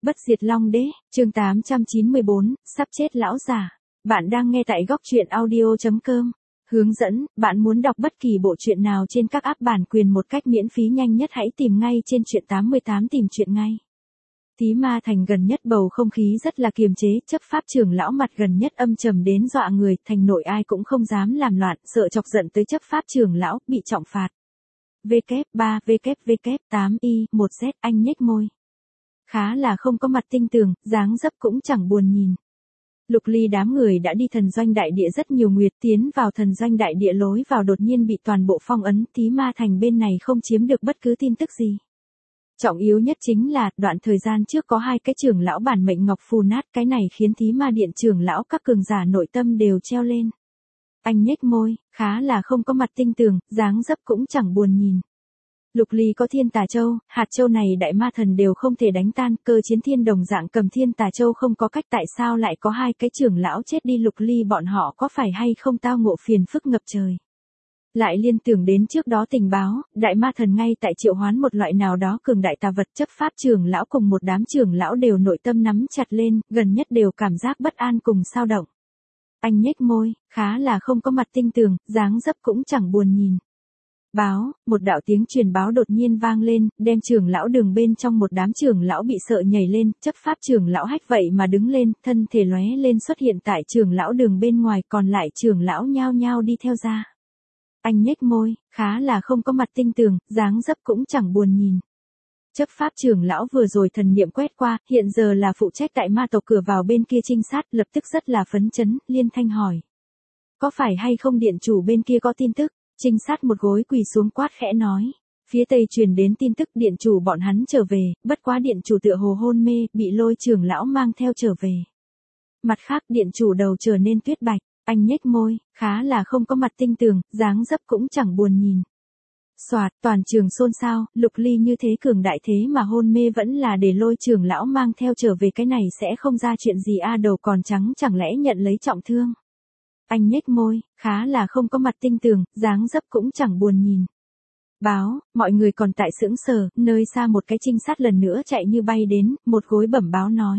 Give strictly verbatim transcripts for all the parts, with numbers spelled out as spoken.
Bất diệt Long Đế, chương tám trăm chín mươi bốn, sắp chết lão già. Bạn đang nghe tại góc truyện audio chấm com. Hướng dẫn, bạn muốn đọc bất kỳ bộ truyện nào trên các app bản quyền một cách miễn phí nhanh nhất hãy tìm ngay trên truyện tám mươi tám tìm truyện ngay. Tí Ma Thành gần nhất bầu không khí rất là kiềm chế, chấp pháp trưởng lão mặt gần nhất âm trầm đến dọa người, thành nội ai cũng không dám làm loạn, sợ chọc giận tới chấp pháp trưởng lão, bị trọng phạt. vê kép ba vê kép vê kép tám y một z anh nhếch môi. Khá là không có mặt tinh tường, dáng dấp cũng chẳng buồn nhìn. Lục Ly đám người đã đi thần doanh đại địa rất nhiều nguyệt, tiến vào thần doanh đại địa lối vào đột nhiên bị toàn bộ phong ấn, Tí Ma Thành bên này không chiếm được bất cứ tin tức gì. Trọng yếu nhất chính là, đoạn thời gian trước có hai cái trưởng lão bản mệnh ngọc phù nát, cái này khiến Tí Ma Điện trưởng lão các cường giả nội tâm đều treo lên. Anh nhếch môi, khá là không có mặt tinh tường, dáng dấp cũng chẳng buồn nhìn. Lục Ly có thiên tà châu, hạt châu này đại ma thần đều không thể đánh tan, cơ chiến thiên đồng dạng cầm thiên tà châu không có cách, tại sao lại có hai cái trưởng lão chết đi, Lục Ly bọn họ có phải hay không tao ngộ phiền phức ngập trời. Lại liên tưởng đến trước đó tình báo, đại ma thần ngay tại triệu hoán một loại nào đó cường đại tà vật, chấp pháp trưởng lão cùng một đám trưởng lão đều nội tâm nắm chặt lên, gần nhất đều cảm giác bất an cùng sao động. Anh nhếch môi, khá là không có mặt tinh tường, dáng dấp cũng chẳng buồn nhìn. Báo, một đạo tiếng truyền báo đột nhiên vang lên, đem trưởng lão đường bên trong một đám trưởng lão bị sợ nhảy lên, chấp pháp trưởng lão hách vậy mà đứng lên, thân thể lóe lên xuất hiện tại trưởng lão đường bên ngoài, còn lại trưởng lão nhao nhao đi theo ra. Anh nhếch môi, khá là không có mặt tinh tường, dáng dấp cũng chẳng buồn nhìn. Chấp pháp trưởng lão vừa rồi thần niệm quét qua, hiện giờ là phụ trách đại ma tộc cửa vào bên kia trinh sát, lập tức rất là phấn chấn, liên thanh hỏi. Có phải hay không điện chủ bên kia có tin tức? Trinh sát một gối quỳ xuống quát khẽ nói. Phía tây truyền đến tin tức điện chủ bọn hắn trở về, bất quá điện chủ tựa hồ hôn mê, bị Lôi trưởng lão mang theo trở về. Mặt khác điện chủ đầu trở nên tuyết bạch, anh nhếch môi, khá là không có mặt tinh tường, dáng dấp cũng chẳng buồn nhìn. Soạt, toàn trường xôn xao, Lục Ly như thế cường đại thế mà hôn mê vẫn là để Lôi trưởng lão mang theo trở về, cái này sẽ không ra chuyện gì a, đầu còn trắng chẳng lẽ nhận lấy trọng thương. Anh nhếch môi, khá là không có mặt tinh tường, dáng dấp cũng chẳng buồn nhìn. Báo, mọi người còn tại sững sờ, nơi xa một cái trinh sát lần nữa chạy như bay đến, một gối bẩm báo nói.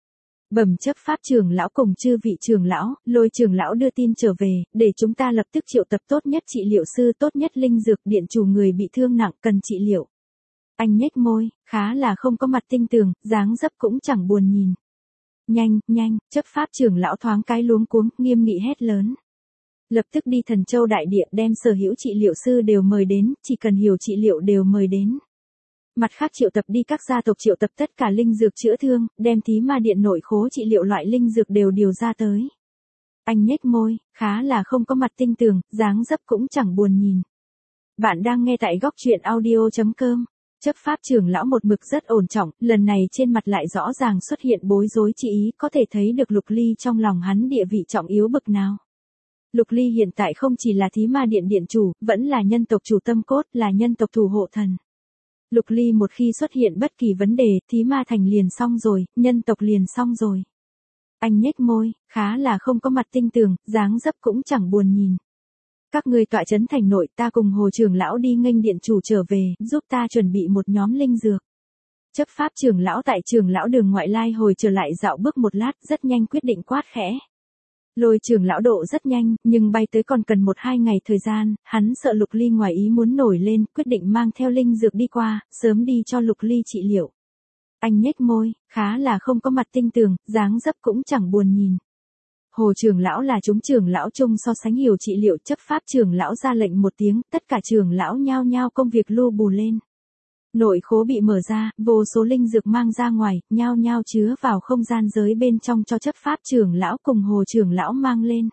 Bẩm chấp pháp trưởng lão cùng chư vị trưởng lão, Lôi trưởng lão đưa tin trở về, để chúng ta lập tức triệu tập tốt nhất trị liệu sư, tốt nhất linh dược, điện chủ người bị thương nặng cần trị liệu. Anh nhếch môi, khá là không có mặt tinh tường, dáng dấp cũng chẳng buồn nhìn. Nhanh, nhanh, chấp pháp trưởng lão thoáng cái luống cuống, nghiêm nghị hét lớn. Lập tức đi thần châu đại địa đem sở hữu trị liệu sư đều mời đến, chỉ cần hiểu trị liệu đều mời đến. Mặt khác triệu tập đi các gia tộc triệu tập tất cả linh dược chữa thương, đem Tí Ma Điện nội khố trị liệu loại linh dược đều điều ra tới. Anh nhếch môi, khá là không có mặt tinh tường, dáng dấp cũng chẳng buồn nhìn. Bạn đang nghe tại góc truyện audio chấm com. Chấp pháp trưởng lão một mực rất ổn trọng, lần này trên mặt lại rõ ràng xuất hiện bối rối chi ý, có thể thấy được Lục Ly trong lòng hắn địa vị trọng yếu bực nào. Lục Ly hiện tại không chỉ là Tí Ma Điện điện chủ, vẫn là nhân tộc chủ tâm cốt, là nhân tộc thủ hộ thần. Lục Ly một khi xuất hiện bất kỳ vấn đề, Tí Ma Thành liền xong rồi, nhân tộc liền xong rồi. Anh nhếch môi, khá là không có mặt tinh tường, dáng dấp cũng chẳng buồn nhìn. Các ngươi tọa trấn thành nội, ta cùng Hồ trưởng lão đi nghênh điện chủ trở về, giúp ta chuẩn bị một nhóm linh dược. Chấp pháp trưởng lão tại trưởng lão đường ngoại lai hồi trở lại dạo bước một lát, rất nhanh quyết định quát khẽ. Lôi trưởng lão độ rất nhanh, nhưng bay tới còn cần một hai ngày thời gian, hắn sợ Lục Ly ngoài ý muốn nổi lên, quyết định mang theo linh dược đi qua, sớm đi cho Lục Ly trị liệu. Anh nhếch môi, khá là không có mặt tinh tường, dáng dấp cũng chẳng buồn nhìn. Hồ trưởng lão là chúng trưởng lão chung so sánh hiểu trị liệu, chấp pháp trưởng lão ra lệnh một tiếng, tất cả trưởng lão nhao nhao công việc lu bù lên. Nội khố bị mở ra, vô số linh dược mang ra ngoài, nhao nhao chứa vào không gian giới bên trong cho chấp pháp trưởng lão cùng Hồ trưởng lão mang lên.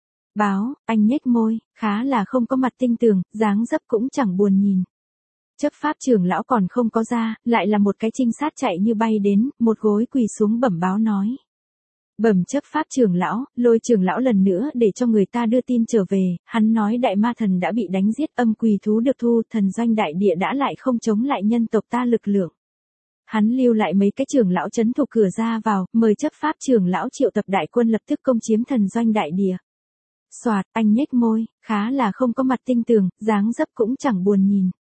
Báo, anh nhếch môi, khá là không có mặt tinh tường, dáng dấp cũng chẳng buồn nhìn. Chấp pháp trưởng lão còn không có ra, lại là một cái trinh sát chạy như bay đến, một gối quỳ xuống bẩm báo nói. Bẩm chấp pháp trưởng lão, Lôi trưởng lão lần nữa để cho người ta đưa tin trở về, hắn nói đại ma thần đã bị đánh giết, âm quỳ thú được thu, thần doanh đại địa đã lại không chống lại nhân tộc ta lực lượng. Hắn lưu lại mấy cái trưởng lão trấn thủ cửa ra vào, mời chấp pháp trưởng lão triệu tập đại quân lập tức công chiếm thần doanh đại địa. Soạt, anh nhếch môi, khá là không có mặt tinh tường, dáng dấp cũng chẳng buồn nhìn.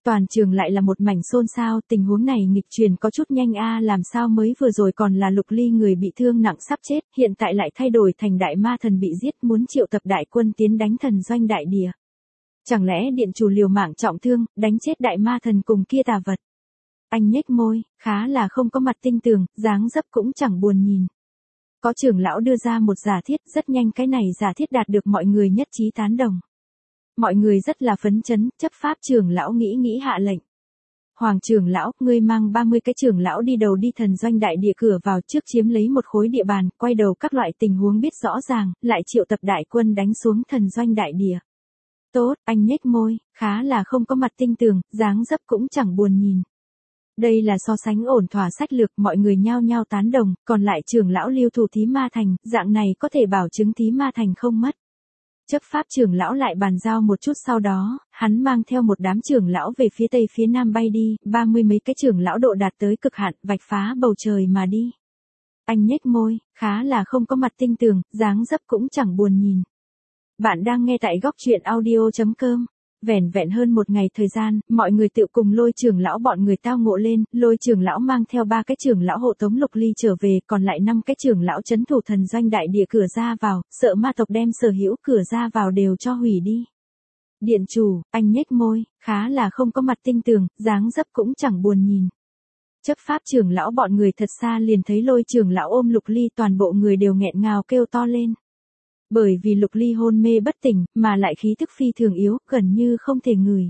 Toàn trường lại là một mảnh xôn xao, tình huống này nghịch truyền có chút nhanh a, làm sao mới vừa rồi còn là Lục Ly người bị thương nặng sắp chết, hiện tại lại thay đổi thành đại ma thần bị giết, muốn triệu tập đại quân tiến đánh thần doanh đại địa. Chẳng lẽ điện chủ liều mạng trọng thương, đánh chết đại ma thần cùng kia tà vật. Anh nhếch môi, khá là không có mặt tinh tường, dáng dấp cũng chẳng buồn nhìn. Có trưởng lão đưa ra một giả thiết, rất nhanh cái này giả thiết đạt được mọi người nhất trí tán đồng. Mọi người rất là phấn chấn, chấp pháp trưởng lão nghĩ nghĩ hạ lệnh. Hoàng trưởng lão, ngươi mang ba mươi cái trưởng lão đi đầu đi thần doanh đại địa cửa vào trước chiếm lấy một khối địa bàn, quay đầu các loại tình huống biết rõ ràng, lại triệu tập đại quân đánh xuống thần doanh đại địa. Tốt, anh nhếch môi, khá là không có mặt tinh tường, dáng dấp cũng chẳng buồn nhìn. Đây là so sánh ổn thỏa sách lược, mọi người nhao nhao tán đồng, còn lại trưởng lão lưu thủ thí ma thành, dạng này có thể bảo chứng thí ma thành không mất. Chấp pháp trưởng lão lại bàn giao một chút sau đó, hắn mang theo một đám trưởng lão về phía tây phía nam bay đi, ba mươi mấy cái trưởng lão độ đạt tới cực hạn, vạch phá bầu trời mà đi. Anh nhếch môi, khá là không có mặt tinh tường, dáng dấp cũng chẳng buồn nhìn. Bạn đang nghe tại góc truyện audio chấm com. Vẻn vẹn hơn một ngày thời gian, mọi người tự cùng Lôi trưởng lão bọn người tao ngộ lên, Lôi trưởng lão mang theo ba cái trưởng lão hộ tống Lục Ly trở về, còn lại năm cái trưởng lão trấn thủ thần doanh đại địa cửa ra vào, sợ ma tộc đem sở hữu cửa ra vào đều cho hủy đi. Điện chủ, anh nhếch môi, khá là không có mặt tinh tường, dáng dấp cũng chẳng buồn nhìn. Chấp pháp trưởng lão bọn người thật xa liền thấy Lôi trưởng lão ôm Lục Ly, toàn bộ người đều nghẹn ngào kêu to lên. Bởi vì Lục Ly hôn mê bất tỉnh, mà lại khí tức phi thường yếu, gần như không thể ngửi.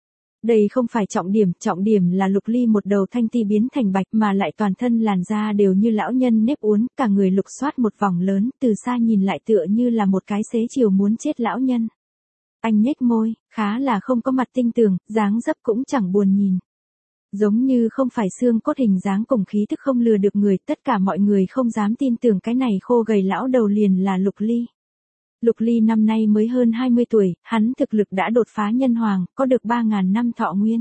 Đây không phải trọng điểm, trọng điểm là Lục Ly một đầu thanh ti biến thành bạch mà lại toàn thân làn da đều như lão nhân nếp uốn, cả người lục soát một vòng lớn, từ xa nhìn lại tựa như là một cái xế chiều muốn chết lão nhân. Anh nhếch môi, khá là không có mặt tinh tường, dáng dấp cũng chẳng buồn nhìn. Giống như không phải xương cốt hình dáng cùng khí thức không lừa được người, tất cả mọi người không dám tin tưởng cái này khô gầy lão đầu liền là Lục Ly. Lục Ly năm nay mới hơn hai mươi tuổi, hắn thực lực đã đột phá nhân hoàng, có được ba ngàn năm thọ nguyên.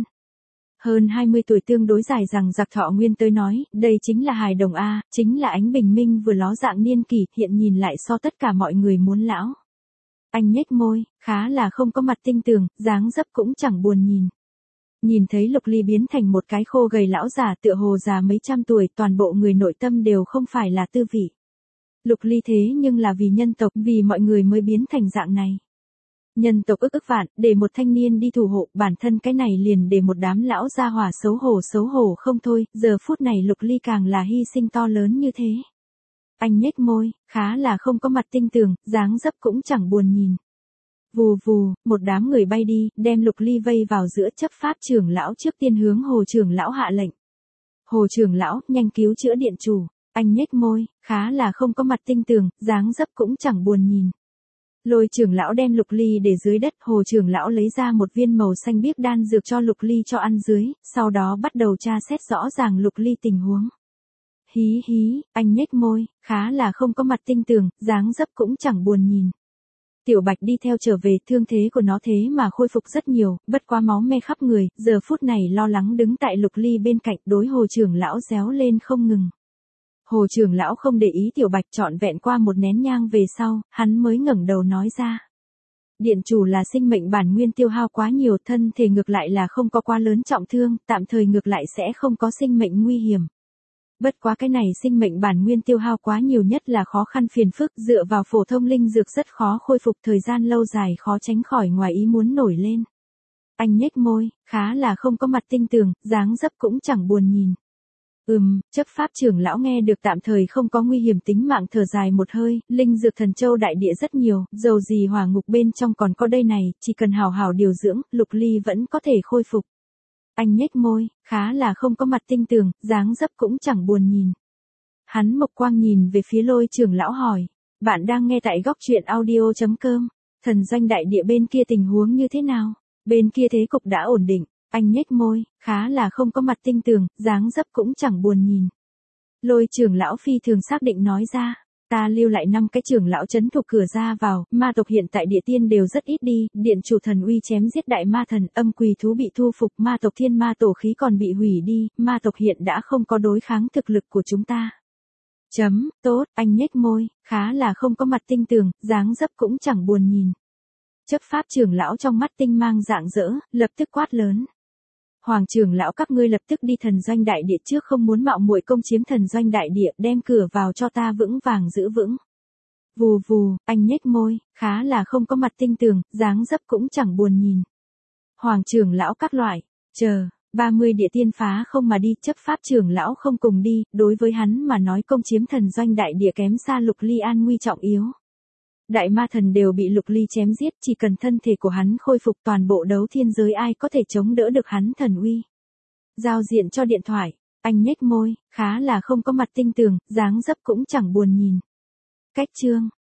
Hơn hai mươi tuổi tương đối dài rằng giặc thọ nguyên tới nói, đây chính là hài đồng A, chính là ánh bình minh vừa ló dạng niên kỷ, hiện nhìn lại so tất cả mọi người muốn lão. Anh nhếch môi, khá là không có mặt tinh tường, dáng dấp cũng chẳng buồn nhìn. Nhìn thấy Lục Ly biến thành một cái khô gầy lão già tựa hồ già mấy trăm tuổi, toàn bộ người nội tâm đều không phải là tư vị. Lục Ly thế nhưng là vì nhân tộc, vì mọi người mới biến thành dạng này. Nhân tộc ức ức vạn, để một thanh niên đi thủ hộ, bản thân cái này liền để một đám lão gia hỏa xấu hổ xấu hổ không thôi, giờ phút này Lục Ly càng là hy sinh to lớn như thế. Anh nhếch môi, khá là không có mặt tinh tường, dáng dấp cũng chẳng buồn nhìn. Vù vù, một đám người bay đi, đem Lục Ly vây vào giữa. Chấp pháp trưởng lão trước tiên hướng Hồ trưởng lão hạ lệnh. Hồ trưởng lão, nhanh cứu chữa điện chủ. Anh nhếch môi, khá là không có mặt tinh tường, dáng dấp cũng chẳng buồn nhìn. Lôi trưởng lão đem Lục Ly để dưới đất, Hồ trưởng lão lấy ra một viên màu xanh biếc đan dược cho Lục Ly cho ăn dưới, sau đó bắt đầu tra xét rõ ràng Lục Ly tình huống. Hí hí, anh nhếch môi, khá là không có mặt tinh tường, dáng dấp cũng chẳng buồn nhìn. Tiểu Bạch đi theo trở về, thương thế của nó thế mà khôi phục rất nhiều, bất quá máu me khắp người, giờ phút này lo lắng đứng tại Lục Ly bên cạnh, đối Hồ trưởng lão réo lên không ngừng. Hồ trưởng lão không để ý Tiểu Bạch, trọn vẹn qua một nén nhang về sau, hắn mới ngẩng đầu nói ra. Điện chủ là sinh mệnh bản nguyên tiêu hao quá nhiều, thân thể ngược lại là không có quá lớn trọng thương, tạm thời ngược lại sẽ không có sinh mệnh nguy hiểm. Bất quá cái này sinh mệnh bản nguyên tiêu hao quá nhiều nhất là khó khăn phiền phức, dựa vào phổ thông linh dược rất khó khôi phục, thời gian lâu dài khó tránh khỏi ngoài ý muốn nổi lên. Anh nhếch môi, khá là không có mặt tinh tường, dáng dấp cũng chẳng buồn nhìn. Ừm, chấp pháp trưởng lão nghe được tạm thời không có nguy hiểm tính mạng thở dài một hơi, linh dược thần châu đại địa rất nhiều, dầu gì hỏa ngục bên trong còn có đây này, chỉ cần hào hào điều dưỡng, Lục Ly vẫn có thể khôi phục. Anh nhếch môi, khá là không có mặt tinh tường, dáng dấp cũng chẳng buồn nhìn. Hắn mộc quang nhìn về phía Lôi trưởng lão hỏi, bạn đang nghe tại góc truyện audio chấm com, thần doanh đại địa bên kia tình huống như thế nào? Bên kia thế cục đã ổn định. Anh nhếch môi, khá là không có mặt tinh tường, dáng dấp cũng chẳng buồn nhìn. Lôi trưởng lão phi thường xác định nói ra, ta lưu lại năm cái trưởng lão trấn thủ cửa ra vào, ma tộc hiện tại địa tiên đều rất ít đi, điện chủ thần uy chém giết đại ma thần, âm quỳ thú bị thu phục, ma tộc thiên ma tổ khí còn bị hủy đi, ma tộc hiện đã không có đối kháng thực lực của chúng ta. Chấm, tốt, anh nhếch môi, khá là không có mặt tinh tường, dáng dấp cũng chẳng buồn nhìn. Chấp pháp trưởng lão trong mắt tinh mang rạng rỡ, lập tức quát lớn. Hoàng trưởng lão các ngươi lập tức đi thần doanh đại địa trước, không muốn mạo muội công chiếm thần doanh đại địa, đem cửa vào cho ta vững vàng giữ vững. Vù vù, anh nhếch môi, khá là không có mặt tinh tường, dáng dấp cũng chẳng buồn nhìn. Hoàng trưởng lão các loại, chờ, ba mươi địa tiên phá không mà đi, chấp pháp trưởng lão không cùng đi, đối với hắn mà nói công chiếm thần doanh đại địa kém xa Lục Ly an nguy trọng yếu. Đại ma thần đều bị Lục Ly chém giết, chỉ cần thân thể của hắn khôi phục, toàn bộ đấu thiên giới ai có thể chống đỡ được hắn thần uy. Giao diện cho điện thoại, anh nhếch môi, khá là không có mặt tinh tường, dáng dấp cũng chẳng buồn nhìn. Cách chương